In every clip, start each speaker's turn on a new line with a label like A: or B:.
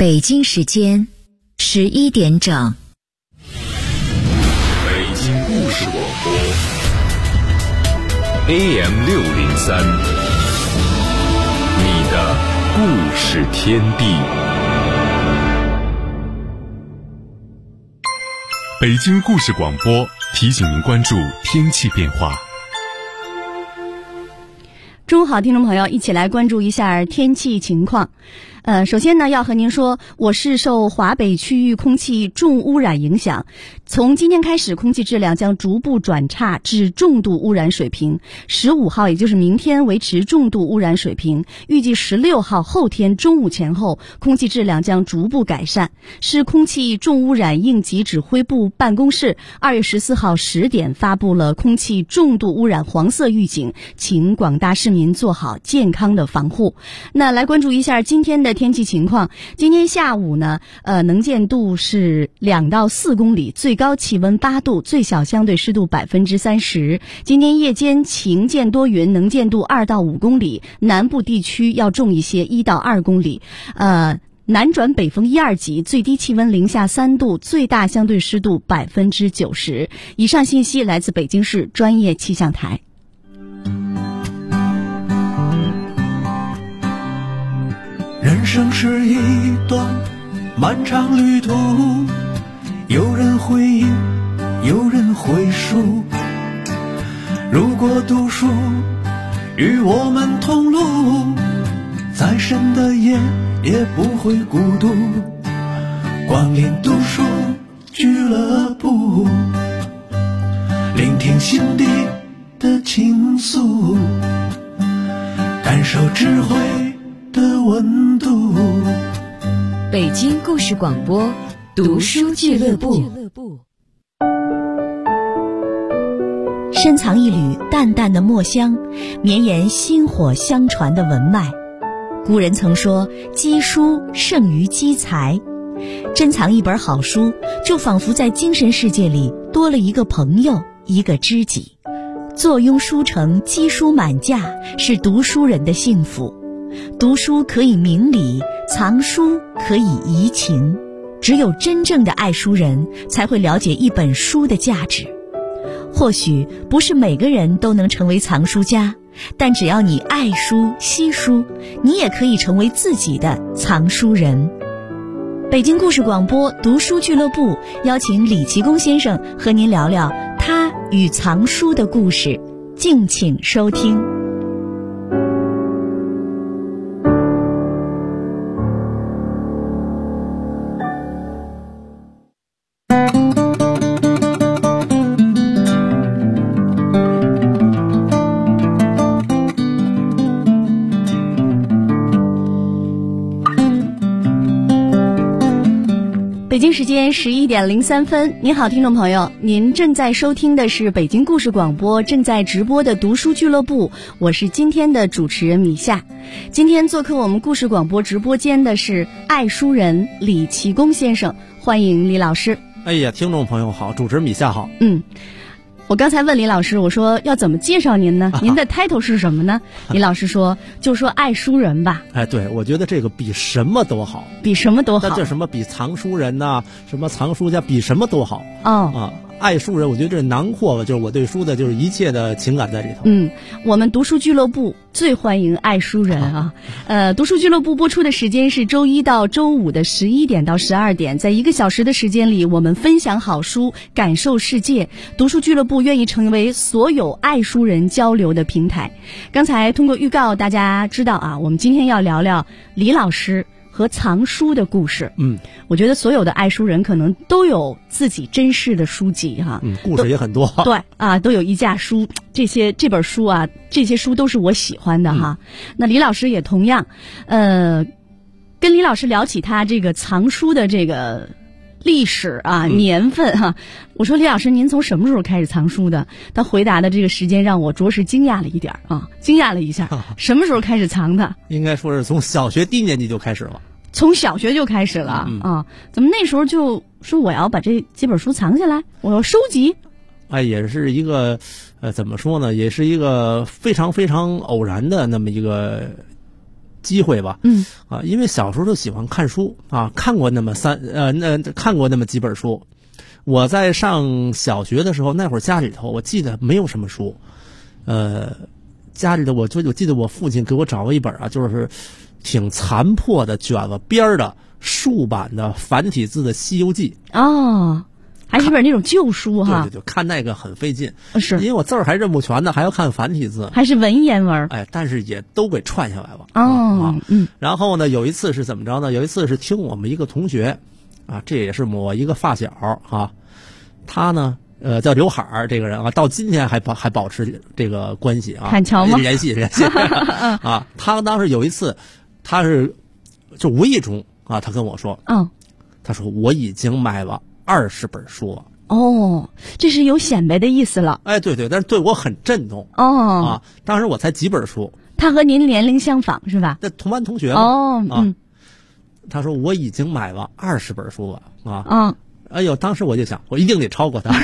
A: 北京时间11点整。
B: 北京故事广播 AM603，你的故事天地。北京故事广播提醒您关注天气变化。
C: 中午好，听众朋友，一起来关注一下天气情况。首先呢，要和您说，我市受华北区域空气重污染影响，从今天开始，空气质量将逐步转差至重度污染水平。15号，也就是明天维持重度污染水平，预计16号后天中午前后，空气质量将逐步改善。市空气重污染应急指挥部办公室2月14号10点发布了空气重度污染黄色预警，请广大市民做好健康的防护。那来关注一下今天的天气情况。今天下午呢，能见度是2到4公里，最高气温8度，最小相对湿度30%。今天夜间晴见多云，能见度2到5公里，南部地区要重一些，1到2公里。南转北风1、2级，最低气温零下3度，最大相对湿度90%。以上信息来自北京市专业气象台。
D: 人生是一段漫长旅途，有人回忆，有人回述。如果读书与我们同路，再深的夜也不会孤独。光临读书俱乐部，聆听心底的倾诉，感受智慧的温度。
A: 北京故事广播读书俱乐部，
E: 深藏一缕淡淡的墨香，绵延薪火相传的文脉。古人曾说，积书胜于积财。珍藏一本好书，就仿佛在精神世界里多了一个朋友，一个知己。坐拥书城，积书满架，是读书人的幸福。读书可以明理，藏书可以怡情。只有真正的爱书人，才会了解一本书的价值。或许不是每个人都能成为藏书家，但只要你爱书惜书，你也可以成为自己的藏书人。北京故事广播读书俱乐部邀请李奇功先生和您聊聊他与藏书的故事，敬请收听。
C: 北京时间11点03分，您好，听众朋友，您正在收听的是北京故事广播正在直播的读书俱乐部，我是今天的主持人米夏。今天做客我们故事广播直播间的是爱书人李奇功先生，欢迎李老师。
F: 哎呀，听众朋友好，主持人米夏好。
C: 我刚才问李老师，我说要怎么介绍您呢？您的 title 是什么呢？李老师说，就说爱书人吧。
F: 哎，对，我觉得这个比什么都好，
C: 比什么都好。
F: 那这什么比藏书人呐、什么藏书家，比什么都好。爱书人，我觉得这囊括了就是我对书的就是一切的情感在里头。
C: 我们读书俱乐部最欢迎爱书人啊。读书俱乐部播出的时间是周一到周五的11点到12点，在1个小时的时间里，我们分享好书，感受世界。读书俱乐部愿意成为所有爱书人交流的平台。刚才通过预告，大家知道啊，我们今天要聊聊李老师和藏书的故事。我觉得所有的爱书人可能都有自己珍视的书籍哈。
F: 故事也很多。
C: 对啊，都有一架书，这本书啊，这些书都是我喜欢的哈。那李老师也同样，跟李老师聊起他这个藏书的这个历史啊，年份哈。我说李老师，您从什么时候开始藏书的？他回答的这个时间让我着实惊讶了一点啊，惊讶了一下。什么时候开始藏的？
F: 应该说是从小学低年级就开始了。
C: 从小学就开始了啊？怎么那时候就说我要把这几本书藏下来，我要收集？
F: 也是一个怎么说呢？也是一个非常非常偶然的那么一个机会吧。因为小时候就喜欢看书啊，看过那么几本书。我在上小学的时候，那会儿家里头我记得没有什么书，家里的我记得我父亲给我找了一本啊，就是挺残破的卷了边的竖版的繁体字的《西游记》
C: 哦。还是本那种旧书哈，
F: 对，看那个很费劲，
C: 是
F: 因为我字儿还认不全呢，还要看繁体字，
C: 还是文言文。
F: 但是也都给串下来了。然后呢，有一次是怎么着呢？有一次是听我们一个同学啊，这也是我一个发小啊，他呢叫刘海儿这个人啊，到今天还保持这个关系啊，
C: 看桥吗？
F: 联系啊。他当时有一次，他是就无意中啊，他跟我说，他说我已经买了20本书了。
C: 哦，这是有显摆的意思了。
F: 对，但是对我很震动。当时我才几本书。
C: 他和您年龄相仿是吧？
F: 那同班同学嘛。他说我已经买了20本书了啊。哎呦，当时我就想，我一定得超过他。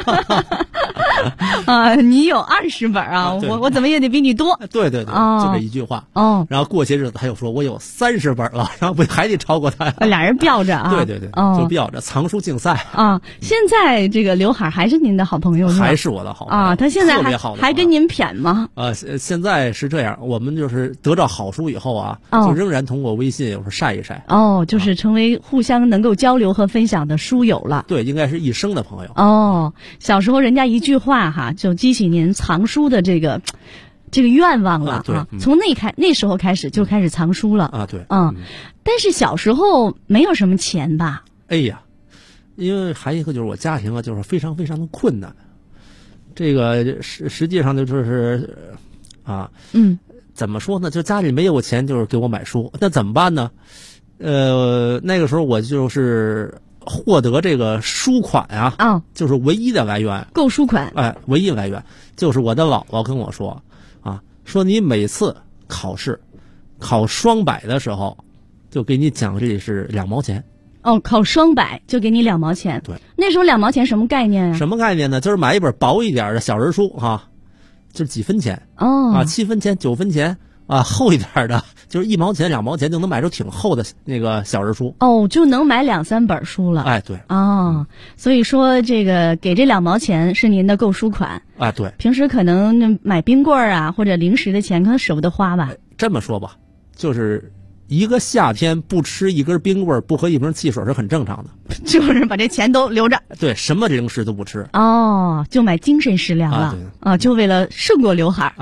C: 你有20本啊，我怎么也得比你多。
F: 对，就这一句话。然后过些日子他又说我有30本了，然后不还得超过他呀？
C: 俩人吊着啊。
F: 对，就吊着藏书竞赛
C: 啊。现在这个刘海还是您的好朋友是吧？
F: 还是我的好朋友啊。
C: 他现在还跟您谝吗？
F: 现在是这样，我们就是得到好书以后啊，就仍然通过微信有时候晒一晒。
C: 就是成为互相能够交流和分享的书友了。
F: 对，应该是一生的朋友。
C: 小时候人家一句话哈，就激起您藏书的这个愿望了啊。从那时候开始就开始藏书了
F: 啊。对，
C: 但是小时候没有什么钱吧？
F: 哎呀，因为还有一个就是我家庭啊，就是非常非常的困难。这个实际上就是怎么说呢？就家里没有钱，就是给我买书，那怎么办呢？那个时候我就是获得这个书款啊，就是唯一的来源，
C: 购书款。
F: 唯一来源就是我的姥姥跟我说啊，说你每次考试考双百的时候，就给你奖励是2毛钱。
C: 考双百就给你2毛钱。
F: 对，
C: 那时候2毛钱什么概念啊？
F: 什么概念呢？就是买一本薄一点的小人书哈，就是几分钱7分钱9分钱啊，厚一点的就是1毛钱2毛钱就能买出挺厚的那个小人书。
C: 就能买2、3本书了。
F: 对。
C: 所以说这个给这2毛钱是您的购书款。
F: 对。
C: 平时可能买冰棍啊或者零食的钱可能舍不得花吧。
F: 这么说吧，就是一个夏天不吃一根冰棍不喝一瓶汽水是很正常的。
C: 就是把这钱都留着。
F: 对，什么零食都不吃。
C: 就买精神食粮了。就为了胜过刘海。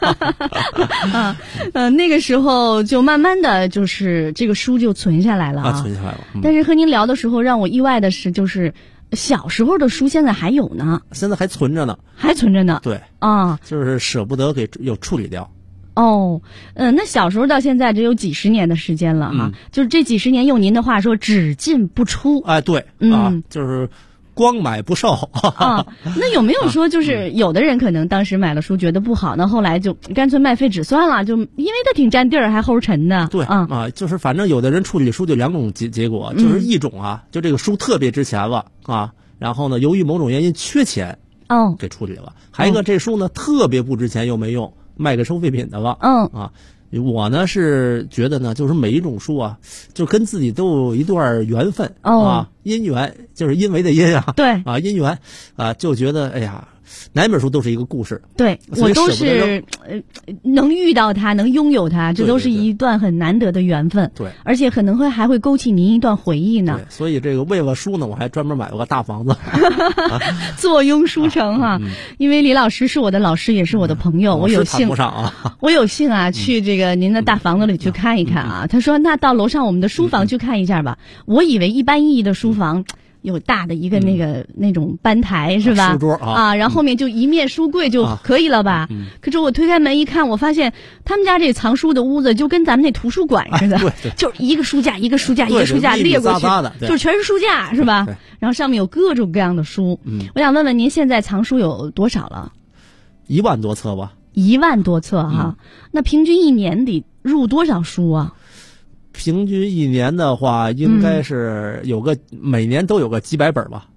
C: 那个时候就慢慢的就是这个书就存下来了
F: 存下来了。
C: 但是和您聊的时候让我意外的是，就是小时候的书现在还有呢。
F: 现在还存着呢。对。就是舍不得给又处理掉。
C: 那小时候到现在只有几十年的时间了哈。就是这几十年用您的话说只进不出。
F: 对。就是光买不售。
C: 那有没有说就是有的人可能当时买了书觉得不好，那后来就干脆卖废纸算了，就因为它挺占地儿还齁沉的。
F: 对。就是反正有的人处理书就2种结果，就是一种就这个书特别值钱了然后呢由于某种原因缺钱给处理了。还有一个这书呢特别不值钱又没用，卖个收废品的了。我呢是觉得呢，就是每一种书啊，就跟自己都有一段缘分姻缘，就是因为的因
C: 对
F: 姻缘就觉得哎呀，哪本书都是一个故事。
C: 对，我都是能遇到它，能拥有它，这都是一段很难得的缘分。
F: 对，
C: 而且可能还会勾起您一段回忆呢。
F: 对，所以这个为了书呢，我还专门买了个大房子，
C: 坐拥书城哈。因为李老师是我的老师，也是我的朋友，我有幸我有幸去这个您的大房子里去看一看啊。他说那到楼上我们的书房去看一下吧。我以为一般意义的书房有大的一个那种班台是吧？
F: 书桌
C: 然后后面就一面书柜就可以了吧？可是我推开门一看，我发现他们家这藏书的屋子就跟咱们那图书馆似的，就是一个书架一个书架一个书架列过去，就是全是书架是吧？然后上面有各种各样的书。我想问问您现在藏书有多少了
F: ？1万多册吧。
C: 1万多册哈。那平均一年得入多少书啊？
F: 平均一年的话，应该是每年都有个几百本吧。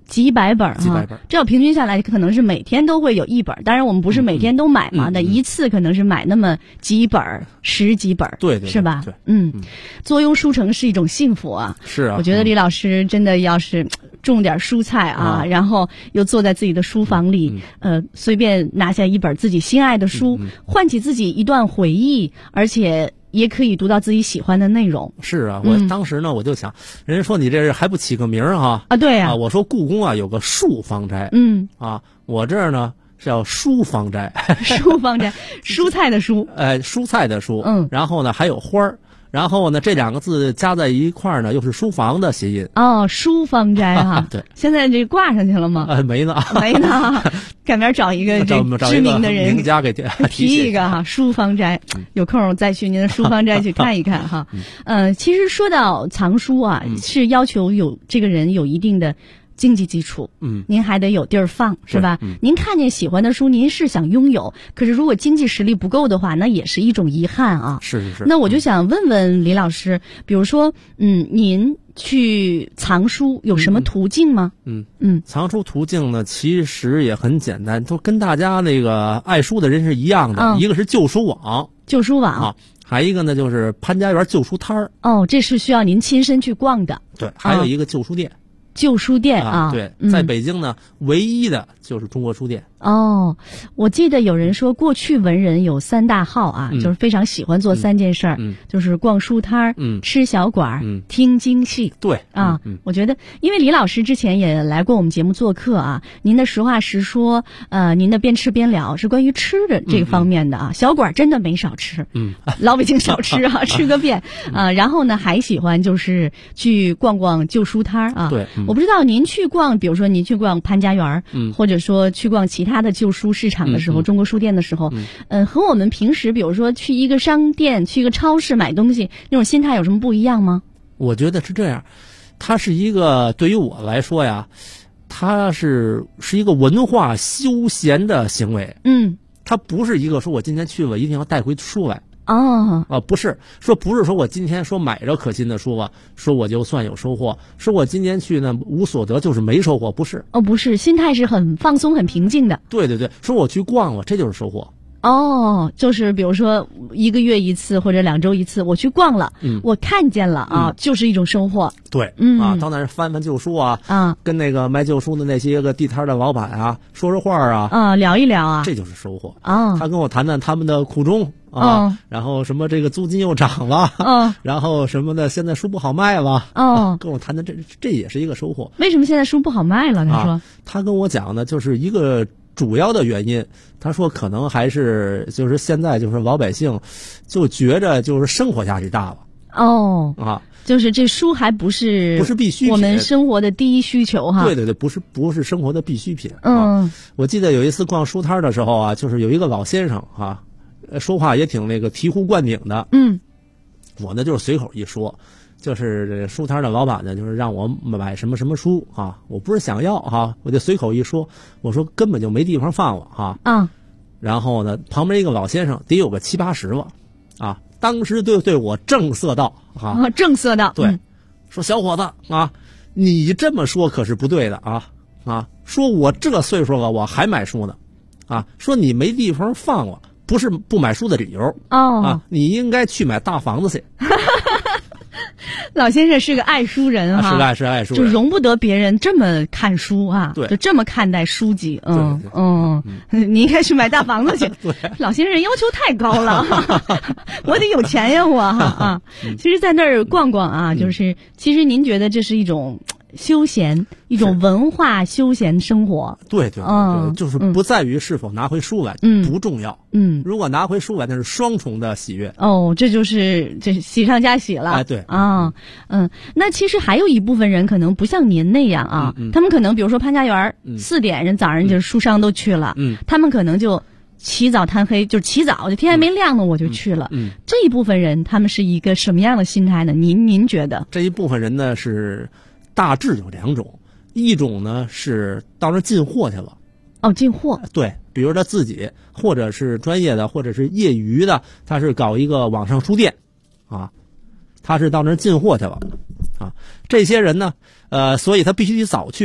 C: 几百本哈，这要平均下来，可能是每天都会有一本。当然，我们不是每天都买嘛，那一次可能是买那么几本、10几本，
F: 对，
C: 是吧？
F: 对，
C: 坐拥书城是一种幸福啊。
F: 是啊，
C: 我觉得李老师真的要是种点蔬菜啊，然后又坐在自己的书房里，随便拿下一本自己心爱的书，唤起自己一段回忆，而且也可以读到自己喜欢的内容。
F: 是啊，我当时呢，我就想，人家说你这还不起个名哈？
C: 啊，对
F: 啊，我说故宫啊有个树芳斋，我这儿呢是叫书芳斋，
C: 书芳斋，蔬菜的蔬，
F: 蔬菜的蔬，然后呢还有花儿。然后呢，这2个字加在一块儿呢，又是书房的谐音。
C: 哦，书芳斋哈。
F: 对。
C: 现在这挂上去了吗？
F: 没呢。
C: 没呢。赶边找一个这知名的人，
F: 名家给
C: 提一个哈，书芳斋。有空再去您的书芳斋去看一看哈。其实说到藏书啊，是要求这个人有一定的经济基础，您还得有地儿放，是吧？您看见喜欢的书，您是想拥有，可是如果经济实力不够的话，那也是一种遗憾啊。
F: 是。
C: 那我就想问问李老师，比如说，您去藏书有什么途径吗？
F: 藏书途径呢，其实也很简单，都跟大家那个爱书的人是一样的。一个是旧书网，还一个呢就是潘家园旧书摊儿。
C: 哦，这是需要您亲身去逛的。
F: 对，还有一个旧书店。
C: 旧书店啊，
F: 对，在北京呢，唯一的就是中国书店。
C: 哦，我记得有人说，过去文人有3大好啊，就是非常喜欢做3件事儿，就是逛书摊儿，吃小馆儿，听京戏。
F: 对
C: 啊，我觉得，因为李老师之前也来过我们节目做客啊，您的实话实说，您的边吃边聊是关于吃的这个方面的啊，小馆真的没少吃，老北京少吃啊，吃个遍啊，然后呢，还喜欢就是去逛逛旧书摊儿啊。
F: 对，
C: 我不知道您去逛，比如说您去逛潘家园，或者说去逛其他的旧书市场的时候，中国书店的时候，和我们平时比如说去一个商店、去一个超市买东西那种心态有什么不一样吗？
F: 我觉得是这样，它是一个对于我来说呀，它是一个文化休闲的行为。它不是一个说我今天去了一定要带回书来。不是说我今天说买着可心的书吧，说我就算有收获，说我今天去呢无所得就是没收获，不是。
C: 不是，心态是很放松很平静的。
F: 对，说我去逛了，这就是收获。
C: 就是比如说1个月一次或者2周一次，我去逛了，我看见了啊，就是一种收获。
F: 对，到那儿翻翻旧书啊，跟那个卖旧书的那些个地摊的老板啊说说话啊，
C: 聊一聊啊，
F: 这就是收获啊。他跟我谈谈他们的苦衷啊，然后什么这个租金又涨了，然后什么的现在书不好卖了，跟我谈谈这也是一个收获。
C: 为什么现在书不好卖了？他说，
F: 他跟我讲呢，就是一个主要的原因，他说可能还是就是现在就是老百姓就觉着就是生活压力大了。
C: 就是这书还不是
F: 必需品，
C: 我们生活的第一需求哈。
F: 对，不是生活的必需品。我记得有一次逛书摊的时候啊，就是有一个老先生啊，说话也挺那个醍醐灌顶的。我呢就是随口一说，就是这书摊的老板呢，就是让我买什么什么书啊，我不是想要哈，我就随口一说，我说根本就没地方放了哈。然后呢，旁边一个老先生得有个70、80了啊，当时对我正色道啊，
C: 正色道，
F: 对，说小伙子啊，你这么说可是不对的啊，说我这岁数了我还买书呢，说你没地方放了，不是不买书的理由你应该去买大房子去。
C: 老先生是个爱书人哈，
F: 是爱书人，
C: 就容不得别人这么看书啊，
F: 对，
C: 就这么看待书籍。你应该去买大房子去。
F: 对，
C: 老先生要求太高了，我得有钱呀，我其实，在那儿逛逛啊，就是其实您觉得这是一种休闲，一种文化休闲生活。
F: 对，就是不在于是否拿回书来，不重要。如果拿回书来，那是双重的喜悦。
C: 这就是喜上加喜了。
F: 对
C: 那其实还有一部分人可能不像您那样啊，他们可能比如说潘家园4点人早上就书商都去了，他们可能就起早贪黑，就是起早就天还没亮呢我就去了。这一部分人他们是一个什么样的心态呢？您觉得？
F: 这一部分人呢是大致有2种，一种呢是到那进货去了。
C: 进货。
F: 对，比如他自己或者是专业的或者是业余的，他是搞一个网上书店他是到那进货去了这些人呢所以他必须得早去，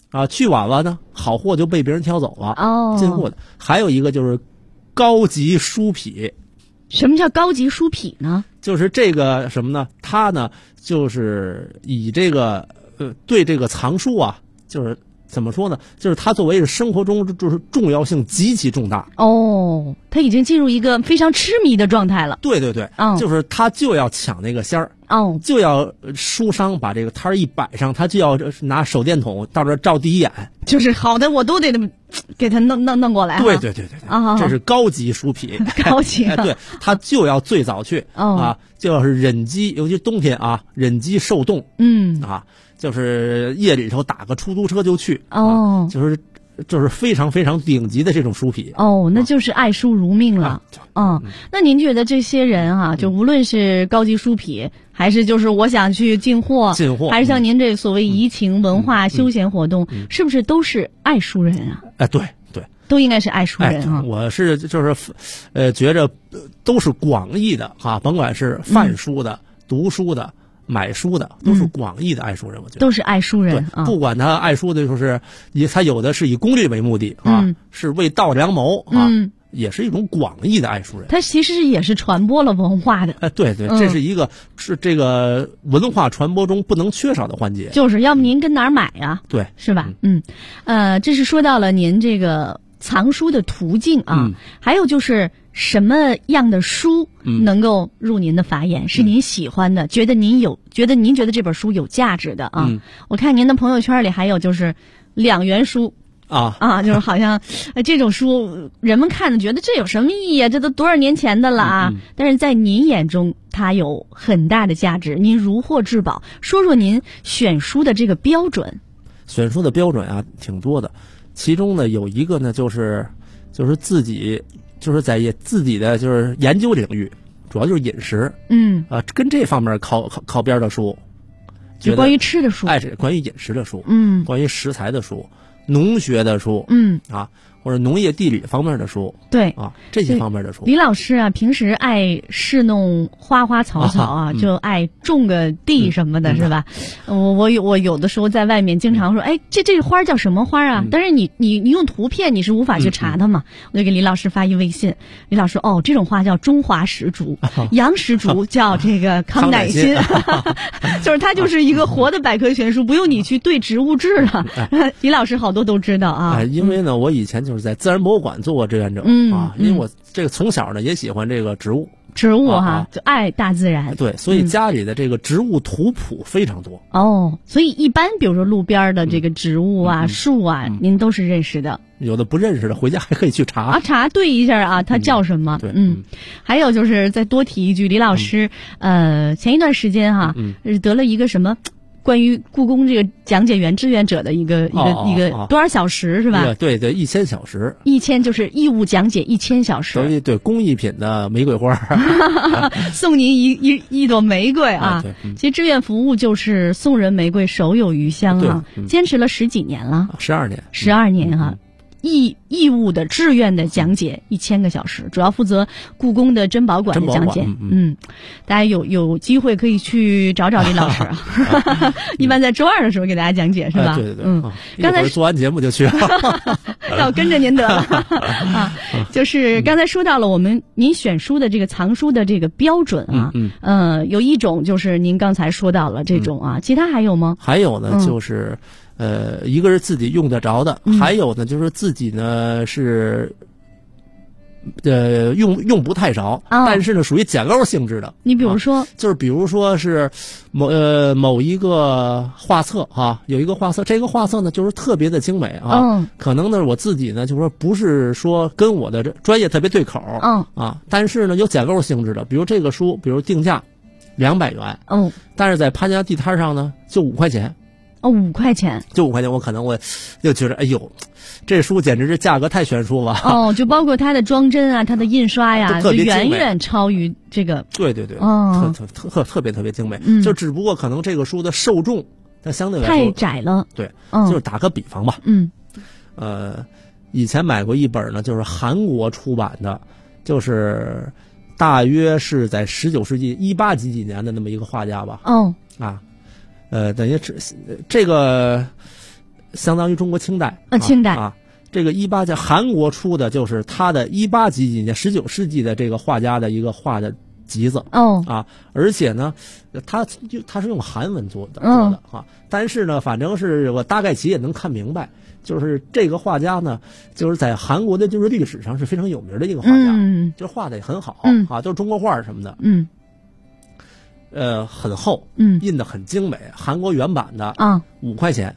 F: 去晚了呢，好货就被别人挑走了。进货的。还有一个就是高级书痞。
C: 什么叫高级书痞呢？
F: 就是这个什么呢？他呢，就是以这个对这个藏书啊，就是怎么说呢？就是他作为生活中就是重要性极其重大。
C: 他已经进入一个非常痴迷的状态了。
F: 对，就是他就要抢那个仙儿。就要书商把这个摊儿一摆上，他就要拿手电筒到这照第一眼。
C: 就是好的，我都得给他弄过来。
F: 对，这是高级书痞。
C: 高级。
F: 对，他就要最早去就要是忍饥，尤其冬天忍饥受冻。就是夜里头打个出租车就去。就是非常非常顶级的这种书痞。
C: 那就是爱书如命了。那您觉得这些人就无论是高级书痞，还是就是我想去进货，还是像您这所谓怡情文化休闲活动，是不是都是爱书人啊？
F: 对，
C: 都应该是爱书人
F: 我是就是觉着都是广义的甭管是贩书的、读书的、买书的，都是广义的爱书人。我觉得
C: 都是爱书人。
F: 不管他爱书的就是他有的是以功利为目的是为道良谋也是一种广义的爱书人。
C: 他其实也是传播了文化的。
F: 对，这是一个是这个文化传播中不能缺少的环节。
C: 就是要不您跟哪儿买呀？
F: 对，
C: 是吧？这是说到了您这个藏书的途径还有就是什么样的书能够入您的法眼，是您喜欢的，觉得您觉得这本书有价值的我看您的朋友圈里还有就是2元书就是好像这种书人们看着觉得这有什么意义啊？这都多少年前的了但是在您眼中它有很大的价值，您如获至宝。说说您选书的这个标准。
F: 选书的标准挺多的，其中呢有一个呢就是自己就是在自己的就是研究领域，主要就是饮食跟这方面靠边的书，
C: 就关于吃的书，
F: 关于饮食的书关于食材的书，农学的书或者农业地理方面的书，
C: 对
F: 这些方面的书。
C: 李老师平时爱侍弄花花草草就爱种个地什么的是吧？我有的时候在外面经常说这花叫什么花但是你用图片你是无法去查的嘛。我就给李老师发一微信，李老师这种花叫中华石竹，洋石竹叫这个康乃馨就是它就是一个活的百科全书，不用你去对植物志了李老师好多都知道
F: 因为呢我以前就是在自然博物馆做过志愿者因为我这个从小呢也喜欢这个植物
C: 就爱大自然。
F: 对，所以家里的这个植物图谱非常多
C: 所以一般比如说路边的这个植物树您都是认识的。
F: 有的不认识的回家还可以去查
C: 查对一下它叫什么。
F: 对
C: 还有就是再多提一句，李老师前一段时间得了一个什么关于故宫这个讲解员志愿者的一个多少小时是吧？
F: 对，1000小时
C: ，1000就是义务讲解1000小时。
F: 所以对工艺品的玫瑰花
C: 送您一朵玫瑰其实志愿服务就是送人玫瑰手有余香坚持了10几年了，12年义务的志愿的讲解1000个小时，主要负责故宫的珍宝馆的讲解。大家有机会可以去找李老师一般在周2的时候给大家讲解是吧？
F: 对刚才做完节目就去
C: 要跟着您得了就是刚才说到了您选书的这个藏书的这个标准有一种就是您刚才说到了这种其他还有吗？
F: 还有呢就是一个是自己用得着的还有呢就是自己呢是用不太着但是呢属于捡漏性质的。
C: 你比如说
F: 就是比如说是某一个画册有一个画册，这个画册呢就是特别的精美可能呢我自己呢就是说不是说跟我的专业特别对口但是呢有捡漏性质的，比如这个书比如定价200元但是在潘家地摊上呢就5块钱
C: 5块钱，
F: 就5块钱，我可能我就觉得这书简直是价格太悬殊了
C: 就包括它的装帧它的印刷就远远超于这个。
F: 对特别精美就只不过可能这个书的受众它相对来说
C: 太窄了。
F: 对就是打个比方吧以前买过一本呢就是韩国出版的，就是大约是在19世纪18几年的那么一个画家吧等于这个相当于中国清代
C: 清代
F: 啊。这个18叫韩国出的，就是他的18几几年19世纪的这个画家的一个画的集子而且呢，他是用韩文做的啊，但是呢，反正是我大概其也能看明白，就是这个画家呢，就是在韩国的就是历史上是非常有名的一个画家，就是画的也很好啊，就是中国画什么的，很厚，印的很精美，韩国原版的5块钱。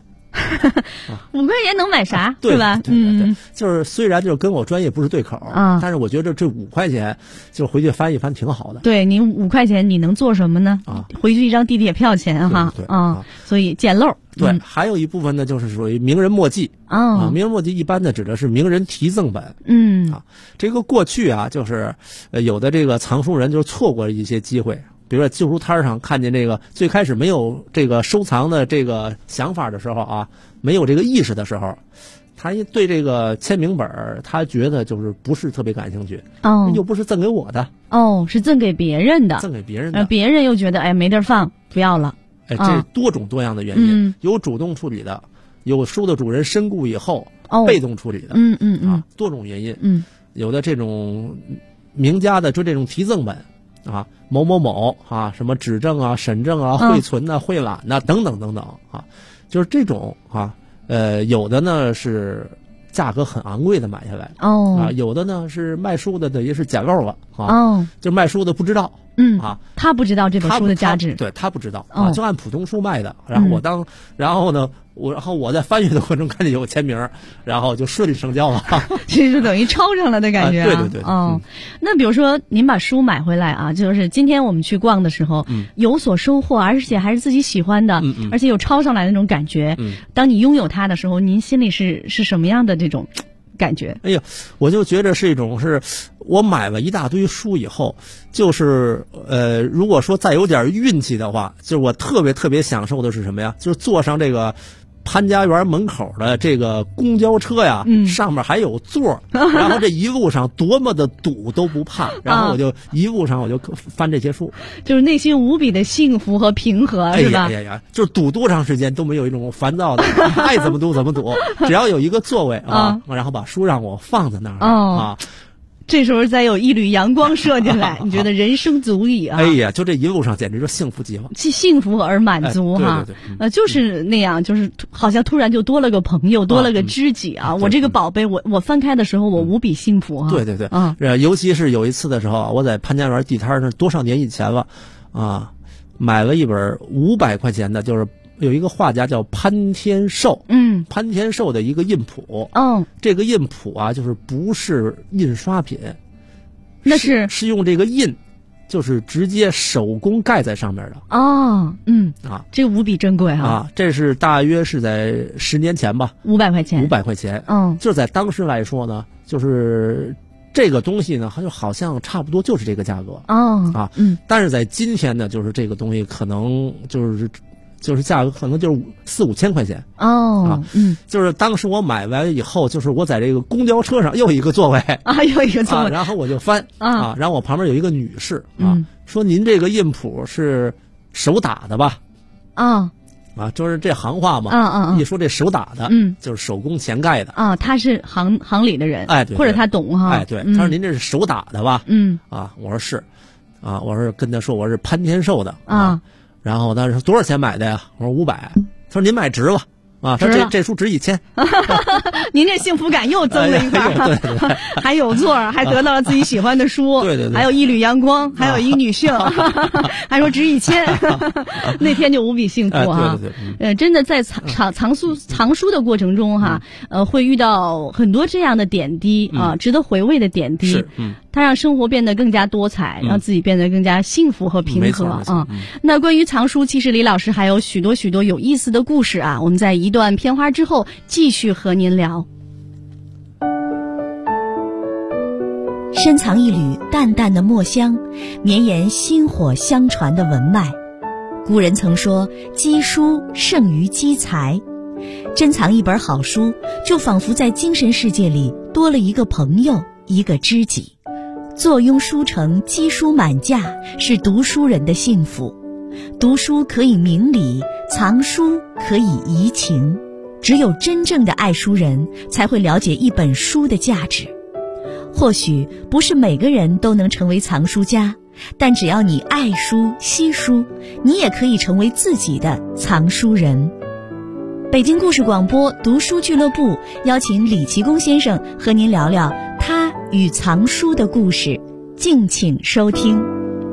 C: 5块钱能买啥？
F: 对
C: 吧？
F: 对，就是虽然就是跟我专业不是对口但是我觉得这5块钱就回去翻一翻挺好的。
C: 对，你5块钱你能做什么呢？回去一张地铁票钱哈。所以捡漏。
F: 对，还有一部分呢，就是属于名人墨迹名人墨迹一般的指的是名人题赠本。这个过去啊，就是有的这个藏书人就错过了一些机会。比如说旧书摊上看见这个最开始没有这个收藏的这个想法的时候啊，没有这个意识的时候，他对这个签名本他觉得就是不是特别感兴趣又不是赠给我的
C: 是赠给别人的，别人又觉得没地儿放，不要了。
F: 这多种多样的原因，有主动处理的，有书的主人身故以后被动处理的，多种原因，有的这种名家的就这种题赠本。某某某什么指正啊、审正啊、汇存啊、汇览啊等等等等就是这种有的呢是价格很昂贵的买下来有的呢是卖书的等于是捡漏了就卖书的不知道
C: 他不知道这本书的价值，
F: 对他不知道就按普通书卖的，然后我在翻阅的过程看见有签名，然后就顺理成章了，
C: 这是等于抄上了的感觉
F: 对
C: 那比如说您把书买回来就是今天我们去逛的时候有所收获，而且还是自己喜欢的，而且有抄上来的那种感觉，当你拥有它的时候，您心里是什么样的这种感觉？
F: 哎呀，我就觉得是一种是我买了一大堆书以后，就是如果说再有点运气的话，就是我特别特别享受的是什么呀？就是坐上这个潘家园门口的这个公交车呀，上面还有座，然后这一路上多么的堵都不怕，然后我就一路上我就翻这些书，
C: 就是内心无比的幸福和平和，是吧？
F: 就是堵多长时间都没有一种烦躁的，爱怎么堵怎么堵，只要有一个座位然后把书让我放在那儿
C: 这时候再有一缕阳光射进来，你觉得人生足矣
F: 哎呀，就这一路上简直就幸福极了，
C: 幸福而满足
F: 对
C: 就是那样，就是好像突然就多了个朋友，多了个知己我这个宝贝，我翻开的时候我无比幸福
F: 对尤其是有一次的时候，我在潘家园地摊上多少年以前了买了一本500块钱的，就是有一个画家叫潘天寿，潘天寿的一个印谱，这个印谱就是不是印刷品，
C: 那
F: 是用这个印，就是直接手工盖在上面的
C: 这无比珍贵
F: 这是大约是在10年前吧
C: ，500块钱
F: ，500块钱，就是在当时来说呢，就是这个东西呢，它就好像差不多就是这个价格但是在今天呢，就是这个东西可能就是价格可能就是4-5千块钱就是当时我买完以后，就是我在这个公交车上又一个座位
C: 又一个座位
F: 然后我就翻然后我旁边有一个女士说您这个印谱是手打的吧就是这行话嘛一说这手打的就是手工前盖的
C: 他是行里的人
F: 对
C: 或者他懂
F: 对他说您这是手打的吧我说是我说跟他说我是潘天寿的然后他说多少钱买的呀？我说500。他说您买值了他说这书值1000。
C: 您这幸福感又增了一块
F: 对
C: 还有座，还得到了自己喜欢的书，
F: 对
C: 还有一缕阳光，还有一女性，还说值1000，那天就无比幸福
F: 对
C: 真的在藏书的过程中会遇到很多这样的点滴值得回味的点滴，它让生活变得更加多彩，让自己变得更加幸福和平和那关于藏书，其实李老师还有许多许多有意思的故事我们在一段片花之后继续和您聊。
E: 深藏一缕淡淡的墨香，绵延薪火相传的文脉。古人曾说，积书胜于积财。珍藏一本好书，就仿佛在精神世界里多了一个朋友，一个知己。坐拥书城，积书满架，是读书人的幸福。读书可以明理，藏书可以怡情。 只有真正的爱书人才会了解一本书的价值。或许不是每个人都能成为藏书家，但只要你爱书惜书，你也可以成为自己的藏书人。北京故事广播读书俱乐部邀请李奇公先生和您聊聊他与藏书的故事，敬请收听。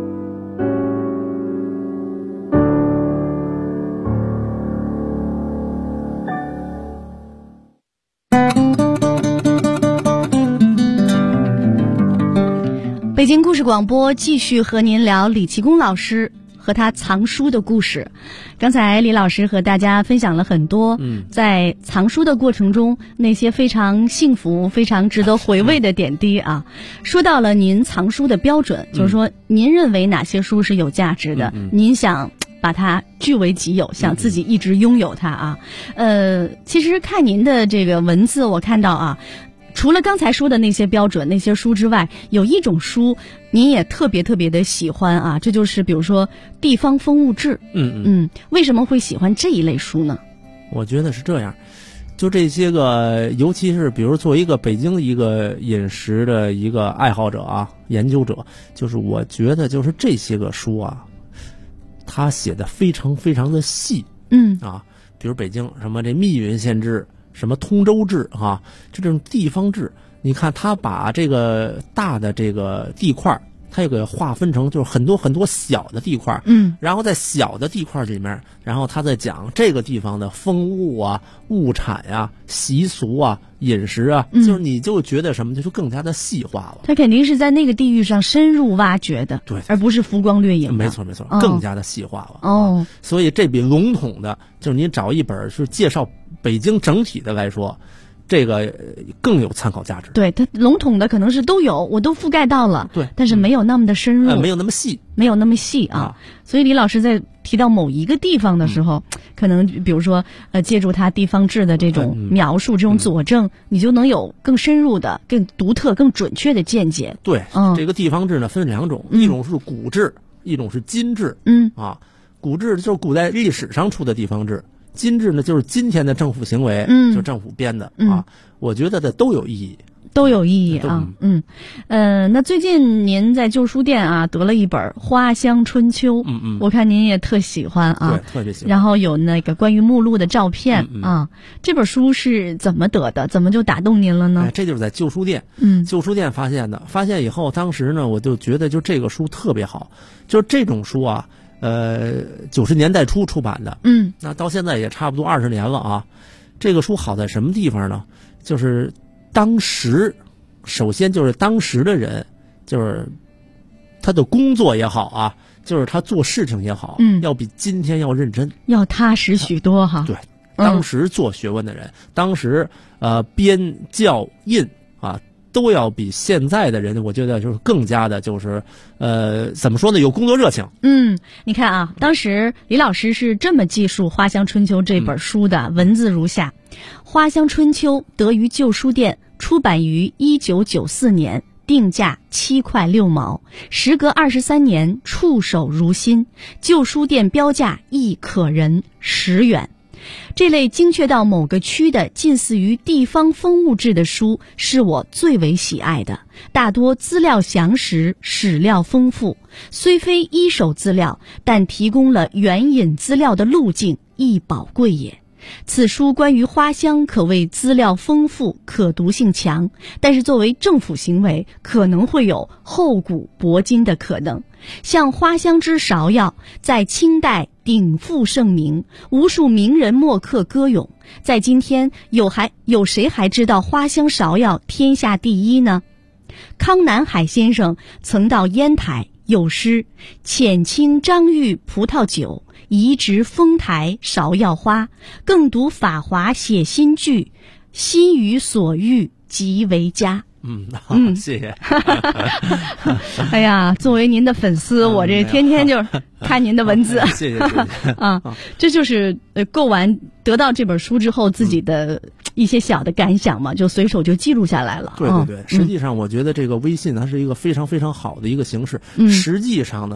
C: 北京故事广播继续和您聊李奇公老师和他藏书的故事。刚才李老师和大家分享了很多在藏书的过程中那些非常幸福非常值得回味的点滴啊。说到了您藏书的标准，就是说您认为哪些书是有价值的，您想把它据为己有，想自己一直拥有它啊。其实看您的这个文字，我看到啊，除了刚才说的那些标准那些书之外，有一种书您也特别的喜欢啊，这就是比如说地方风物志。为什么会喜欢这一类书呢？
F: 我觉得是这样，就这些个，尤其是比如作为一个北京的一个饮食的一个爱好者啊、研究者，就是我觉得就是这些个书啊，他写的非常的细。比如北京什么这密云县志，什么通州志啊，就这种地方志，你看他把这个大的这个地块，他又给划分成就是很多小的地块，然后在小的地块里面，然后他在讲这个地方的风物啊、物产呀、习俗啊、饮食啊，就是你就觉得什么，就更加的细化了。
C: 他肯定是在那个地域上深入挖掘的，
F: 对，
C: 而不是浮光掠影的。
F: 没错，更加的细化了。所以这比笼统的，就是你找一本是介绍北京整体的来说，这个更有参考价值。
C: 对，它笼统的可能是都有，我都覆盖到了，
F: 对，
C: 但是没有那么的深入，
F: 没有那么细
C: 啊。所以李老师在提到某一个地方的时候，可能比如说借助他地方志的这种描述、这种佐证，你就能有更深入的、更独特、更准确的见解。
F: 对，这个地方志呢分两种，一种是古志，一种是今志。古志就是古代历史上出的地方志。今志呢，就是今天的政府行为，就政府编的啊。我觉得这都有意义，啊。
C: 那最近您在旧书店啊得了一本《花香春秋》，我看您也特喜欢啊，
F: 对，特别喜欢。
C: 然后有那个关于目录的照片啊，这本书是怎么得的？怎么就打动您了呢？
F: 这就是在旧书店，旧书店发现的。发现以后，当时呢，我就觉得就这个书特别好，就是这种书啊。90年代初出版的，那到现在也差不多20年了啊。这个书好在什么地方呢？就是当时，首先就是当时的人，就是他的工作也好啊，就是他做事情也好，要比今天要认真，
C: 要踏实许多哈。
F: 对，当时做学问的人，当时编校印啊。都要比现在的人，我觉得就是更加的，就是怎么说呢？有工作热情。
C: 你看啊，当时李老师是这么记述《花香春秋》这本书的，文字如下：《花香春秋》得于旧书店，出版于1994年，定价7块6毛，时隔23年，触手如新，旧书店标价亦可人10元。这类精确到某个区的近似于地方风物志的书是我最为喜爱的，大多资料详实，史料丰富，虽非一手资料，但提供了援引资料的路径，亦宝贵也。此书关于花香可谓资料丰富，可读性强，但是作为政府行为，可能会有厚古薄今的可能。像花香之芍药，在清代鼎沸盛名，无数名人墨客歌咏。在今天，有谁还知道花香芍药天下第一呢？康南海先生曾到烟台，有诗：浅清张玉葡萄酒，移植丰台芍药花，更读法华写新句，心于所欲即为佳。
F: 谢谢。
C: 哎呀，作为您的粉丝，我这天天就看您的文字。
F: 谢谢
C: 啊，这就是购完得到这本书之后自己的一些小的感想嘛，就随手就记录下来了。
F: 对，实际上我觉得这个微信它是一个非常好的一个形式。实际上呢，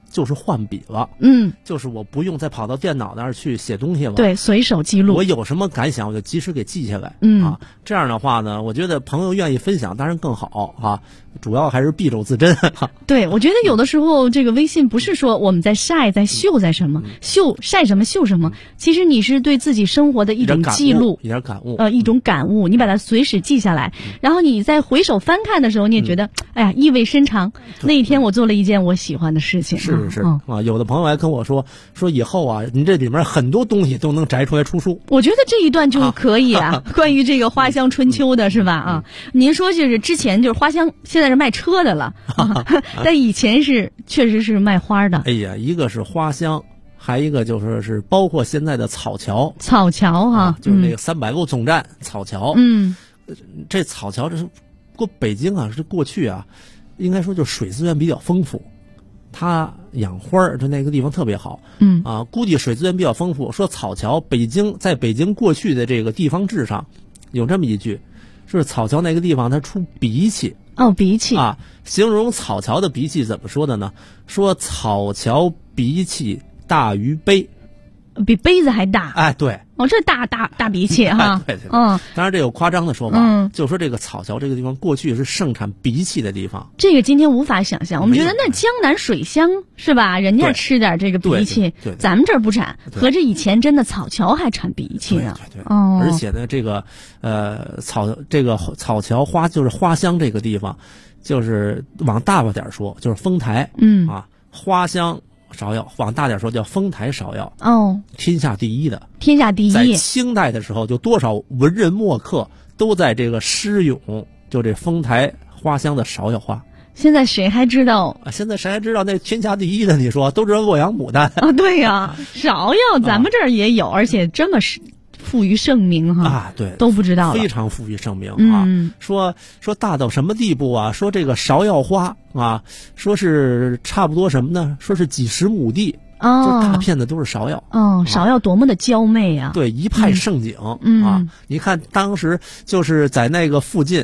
F: 就是换笔了，就是我不用再跑到电脑那儿去写东西了，
C: 对，随手记录，
F: 我有什么感想我就及时给记下来，这样的话呢，我觉得朋友愿意分享当然更好啊，主要还是敝帚自珍。
C: 对，我觉得有的时候这个微信不是说我们在晒在秀在什么，晒什么秀什么，其实你是对自己生活的一种记录，
F: 一点感悟，
C: 一种感悟，你把它随时记下来，然后你在回首翻看的时候，你也觉得哎呀意味深长，那一天我做了一件我喜欢的事情。
F: 是啊，有的朋友还跟我说以后啊，你这里面很多东西都能摘出来出书。
C: 我觉得这一段就可以啊，关于这个花香春秋的是吧？啊，您说就是之前就是花香，现在是卖车的了，但以前确实是卖花的。
F: 哎呀，一个是花香，还一个就是包括现在的草桥
C: 哈，
F: 就是那个300路总站草桥。这草桥这是北京啊，是过去啊，应该说就水资源比较丰富。它养花儿，就那个地方特别好，估计水资源比较丰富。说草桥，在北京过去的这个地方志上，有这么一句，是草桥那个地方它出鼻气。
C: 鼻气
F: 啊，形容草桥的鼻气怎么说的呢？说草桥鼻气大于杯，
C: 比杯子还大。
F: 哎，对。
C: 这大鼻气哈，
F: 对，当然这有夸张的说法，就说这个草桥这个地方过去是盛产鼻气的地方，
C: 这个今天无法想象。我们觉得那江南水乡是吧？人家吃点这个鼻气，咱们这儿不产，合着以前真的草桥还产鼻气呢。
F: 对，而且呢，这个草桥花就是花香这个地方，就是往大了点说，就是丰台，花香。芍药往大点说叫丰台芍药天下第一的，在清代的时候，就多少文人墨客都在这个诗咏，就这丰台花香的芍药花。
C: 现在谁还知道？
F: 现在谁还知道那天下第一的？你说都知道洛阳牡丹
C: 啊？对呀，芍药咱们这儿也有，而且这么富于盛名哈
F: 对，
C: 都不知道，
F: 非常富于盛名啊。说大到什么地步啊？说这个芍药花啊，说是差不多什么呢？说是几十亩地，就大片的都是芍药。
C: 芍药多么的娇媚啊！
F: 对，一派盛景啊。你看当时就是在那个附近。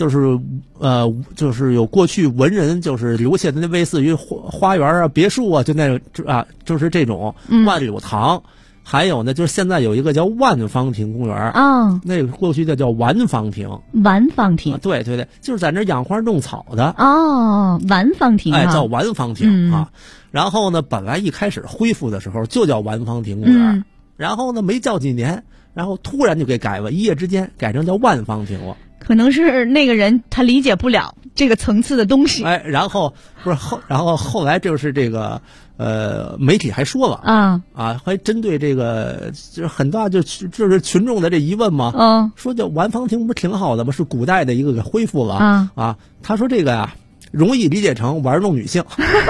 F: 就是有过去文人就是留下的那类似于花园啊、别墅啊，就那就是这种万柳堂。还有呢，就是现在有一个叫万方亭公园那个过去叫完方亭。
C: 完方亭，
F: 对，就是在那养花种草的。
C: 完方亭
F: 叫完方亭啊。然后呢，本来一开始恢复的时候就叫完方亭公园，然后呢没叫几年，然后突然就给改了，一夜之间改成叫万方亭了。
C: 可能是那个人他理解不了这个层次的东西。
F: 然后后来就是这个媒体还说了还针对这个就是很大就是群众的这疑问嘛，说叫完方亭不是挺好的吗？是古代的一个给恢复了他说这个呀容易理解成玩弄女性。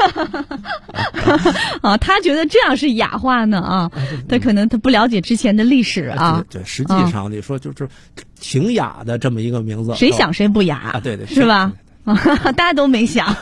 C: 他觉得这样是雅化呢他可能他不了解之前的历史
F: 对，实际上你说就是挺雅的这么一个名字，
C: 谁想谁不雅
F: 对，
C: 是吧？大家都没想。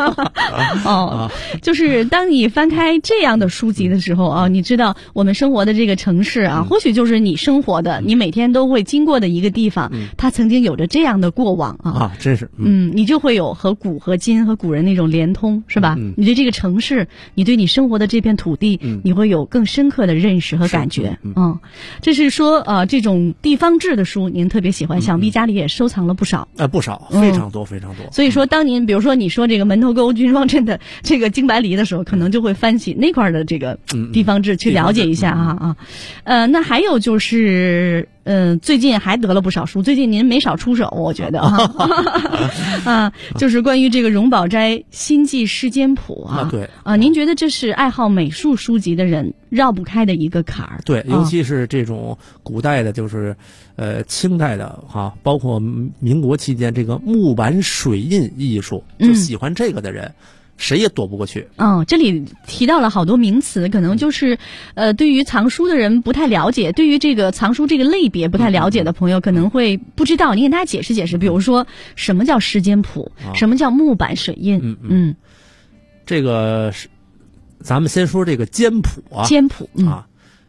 C: 就是当你翻开这样的书籍的时候你知道我们生活的这个城市或许就是你生活的你每天都会经过的一个地方，它曾经有着这样的过往
F: 真是
C: 你就会有和古和今和古人那种连通，是吧？你对这个城市，你对你生活的这片土地，你会有更深刻的认识和感觉。这是说这种地方志的书您特别喜欢，想必家里也收藏了不少。
F: 不少，非常多非常多。
C: 所以说当您比如说你说这个门头沟军双镇的这个京白梨的时候，可能就会翻起那块的这个地方志去了解一下那还有就是最近还得了不少书，最近您没少出手，我觉得就是关于这个荣宝斋新记世间谱
F: 对
C: 您觉得这是爱好美术书籍的人绕不开的一个坎儿？
F: 对，尤其是这种古代的，就是清代的包括民国期间这个木板水印艺术，就喜欢这个的人。谁也躲不过去。
C: 这里提到了好多名词，可能就是对于藏书的人不太了解，对于这个藏书这个类别不太了解的朋友可能会不知道，你给大家解释解释。比如说什么叫时间谱，什么叫木板水印？
F: 这个咱们先说这个简谱
C: 简谱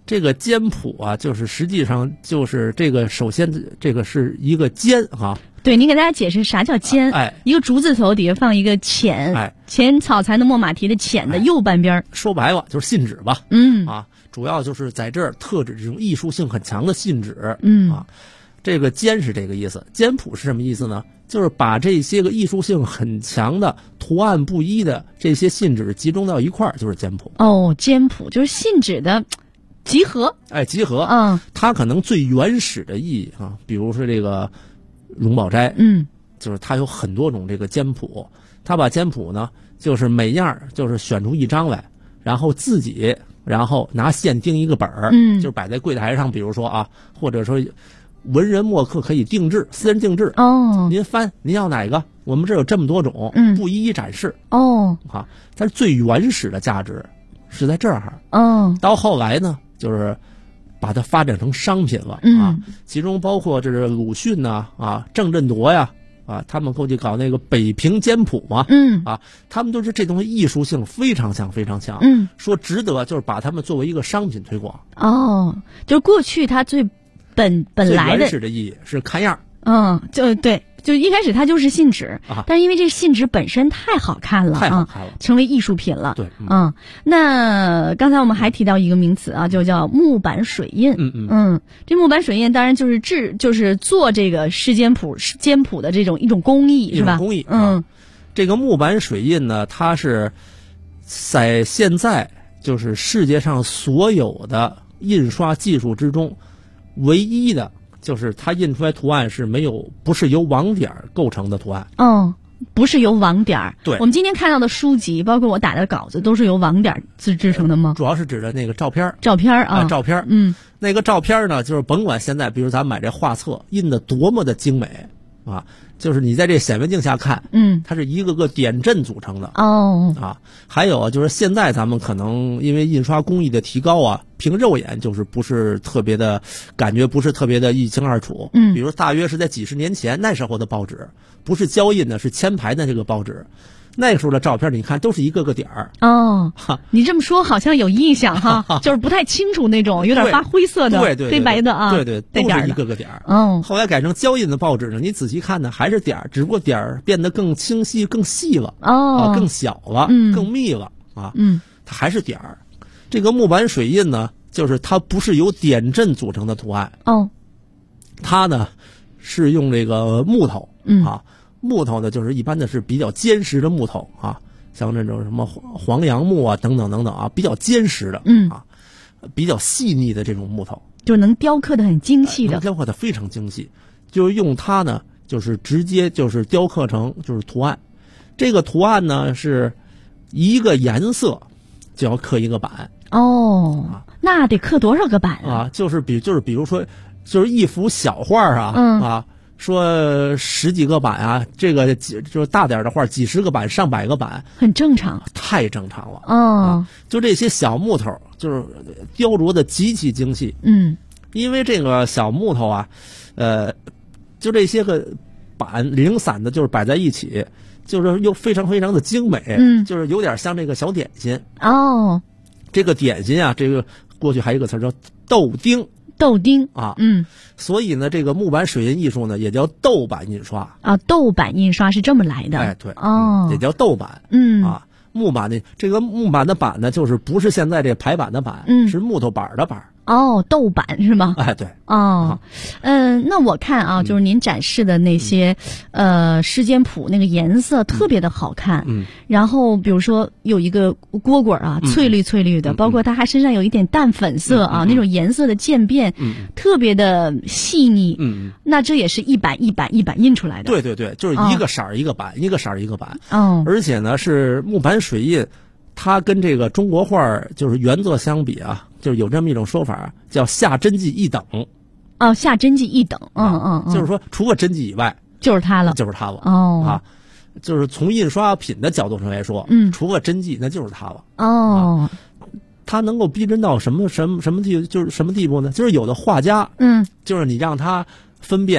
F: 这个简谱啊，就是实际上就是这个，首先这个是一个简啊。
C: 对，您给大家解释啥叫简？一个竹字头底下放一个浅，浅草才能没马蹄的浅的右半边。
F: 说白了就是信纸吧。主要就是在这儿特指这种艺术性很强的信纸。这个简是这个意思。简谱是什么意思呢？就是把这些个艺术性很强的、图案不一的这些信纸集中到一块儿，就是简谱。
C: 简谱就是信纸的集合。
F: 集合。它可能最原始的意义啊，比如说这个荣宝斋，就是它有很多种这个简谱。它把简谱呢，就是每样就是选出一张来，然后自己拿线钉一个本儿，就是摆在柜台上，比如说啊，或者说文人墨客可以定制，私人定制。您翻，您要哪个？我们这有这么多种，不一一展示。它最原始的价值是在这儿。到后来呢，就是把它发展成商品了其中包括这是鲁迅呐郑振铎呀他们过去搞那个北平简谱嘛他们都是这东西艺术性非常强，非常强。说值得就是把他们作为一个商品推广。
C: 就是过去它最本来的
F: 最原始的意义是看样。
C: 就一开始它就是信纸但是因为这信纸本身太好看了，成为艺术品了。
F: 对，
C: 那刚才我们还提到一个名词就叫木板水印。这木板水印当然就是做这个诗简谱的一种工艺，是吧？
F: 工艺。这个木板水印呢，它是在现在就是世界上所有的印刷技术之中唯一的。就是它印出来图案不是由网点构成的图案。
C: 不是由网点。
F: 对，
C: 我们今天看到的书籍，包括我打的稿子，都是由网点制成的吗？
F: 主要是指的那个照片。
C: 照片。
F: 那个照片呢，就是甭管现在，比如咱买这画册印的多么的精美就是你在这显微镜下看，它是一个个点阵组成的。还有就是现在咱们可能因为印刷工艺的提高凭肉眼就是不是特别的感觉，不是特别的一清二楚。比如大约是在几十年前那时候的报纸，不是胶印的，是铅排的这个报纸。那个时候的照片你看都是一个个点儿。
C: 你这么说好像有印象就是不太清楚那种，有点发灰色的，
F: 对
C: 黑白的
F: 对，都是一个个点儿。后来改成胶印的报纸呢，你仔细看呢还是点儿，只不过点儿变得更清晰、更细了，更小了，更密了它还是点儿。这个木板水印呢，就是它不是由点阵组成的图案。它呢是用这个木头木头呢，就是一般的是比较坚实的木头像那种什么黄杨木等等等等比较坚实的比较细腻的这种木头，
C: 就能雕刻的很精细的，
F: 能雕刻的非常精细，就是用它呢，就是直接就是雕刻成就是图案。这个图案呢是一个颜色就要刻一个板。
C: 那得刻多少个板
F: 就是比如说就是一幅小画说十几个板这个就是大点的画几十个板上百个板，
C: 很正常，
F: 太正常了。就这些小木头就是雕琢的极其精细。因为这个小木头就这些个板零散的就是摆在一起，就是又非常非常的精美。就是有点像这个小点心。这个点心这个过去还有一个词叫豆丁。所以呢，这个木板水印艺术呢，也叫豆板印刷
C: 豆板印刷是这么来的。
F: 对，也叫豆板。木板的这个木板的板呢，就是不是现在这排版的板，是木头板的板。
C: 豆板是吗？
F: 对。
C: 那我看就是您展示的那些诗简谱那个颜色特别的好看。然后比如说有一个蝈蝈翠绿翠绿的，包括它还身上有一点淡粉色那种颜色的渐变，特别的细腻。那这也是一板一板印出来的。
F: 对，就是一个色儿一个板，一个色儿一个板。而且呢是木板水印，它跟这个中国画就是原作相比就是有这么一种说法，叫下真迹一等。
C: 下真迹一等。
F: 就是说除了真迹以外，
C: 就是它了。
F: 就是从印刷品的角度上来说，除了真迹那就是它了。它能够逼真到什么地步呢？就是有的画家，就是你让他分辨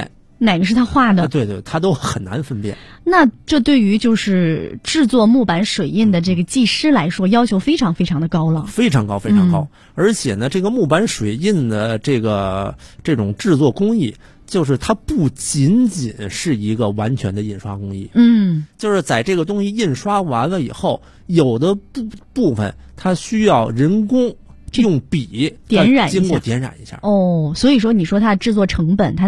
C: 哪个是他画的？
F: 对对，他都很难分辨。
C: 那这对于就是制作木板水印的这个技师来说，要求非常非常的高了。
F: 非常高，非常高。而且呢，这个木板水印的这种制作工艺，就是它不仅仅是一个完全的印刷工艺。就是在这个东西印刷完了以后，有的部分它需要人工用笔
C: 点染一下，
F: 经过点染一下。
C: 所以说你说它制作成本，它